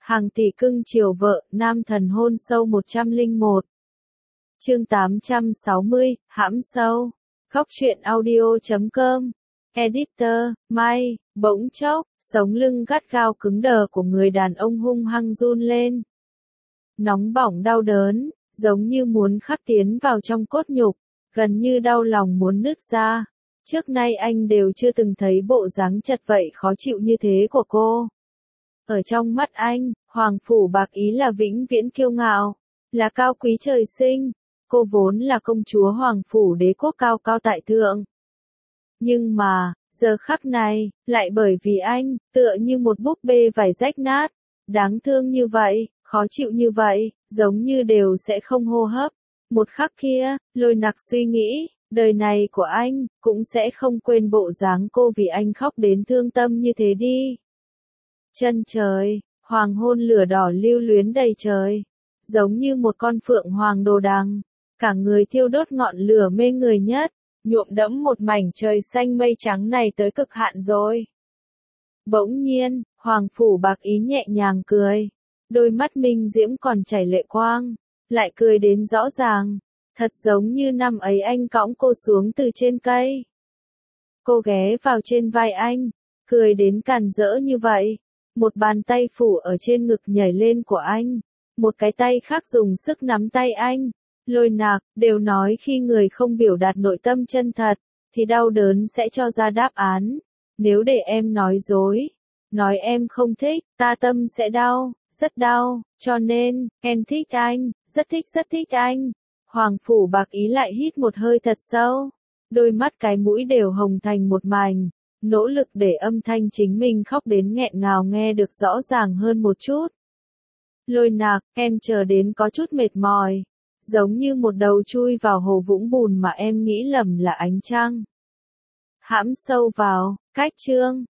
Hàng tỷ cưng chiều vợ, nam thần hôn sâu 101. Chương 860, hãm sâu. Khóc chuyện audio.com. Editor, May, bỗng chốc, sống lưng gắt gao cứng đờ của người đàn ông hung hăng run lên. Nóng bỏng đau đớn, giống như muốn khắc tiến vào trong cốt nhục, gần như đau lòng muốn nứt ra. Trước nay anh đều chưa từng thấy bộ dáng chật vậy khó chịu như thế của cô. Ở trong mắt anh, Hoàng Phủ Bạc Ý là vĩnh viễn kiêu ngạo, là cao quý trời sinh. Cô vốn là công chúa Hoàng Phủ Đế quốc cao cao tại thượng. Nhưng mà, giờ khắc này, lại bởi vì anh, tựa như một búp bê vải rách nát, đáng thương như vậy, khó chịu như vậy, giống như đều sẽ không hô hấp. Một khắc kia, Lôi Nặc suy nghĩ, đời này của anh, cũng sẽ không quên bộ dáng cô vì anh khóc đến thương tâm như thế đi. Chân trời, hoàng hôn lửa đỏ lưu luyến đầy trời, giống như một con phượng hoàng đồ đằng, cả người thiêu đốt ngọn lửa mê người nhất, nhuộm đẫm một mảnh trời xanh mây trắng này tới cực hạn rồi. Bỗng nhiên, Hoàng Phủ Bạc Ý nhẹ nhàng cười, đôi mắt minh diễm còn chảy lệ quang, lại cười đến rõ ràng, thật giống như năm ấy anh cõng cô xuống từ trên cây. Cô ghé vào trên vai anh, cười đến càn rỡ như vậy. Một bàn tay phủ ở trên ngực nhảy lên của anh, một cái tay khác dùng sức nắm tay anh. Lôi Nặc, đều nói khi người không biểu đạt nội tâm chân thật, thì đau đớn sẽ cho ra đáp án. Nếu để em nói dối, nói em không thích, ta tâm sẽ đau, rất đau, cho nên, em thích anh, rất thích anh. Hoàng Phủ Bạc Ý lại hít một hơi thật sâu, đôi mắt cái mũi đều hồng thành một mảnh. Nỗ lực để âm thanh chính mình khóc đến nghẹn ngào nghe được rõ ràng hơn một chút. Lôi Nặc, em chờ đến có chút mệt mỏi, giống như một đầu chui vào hồ vũng bùn mà em nghĩ lầm là ánh trăng. Hãm sâu vào, cách chương.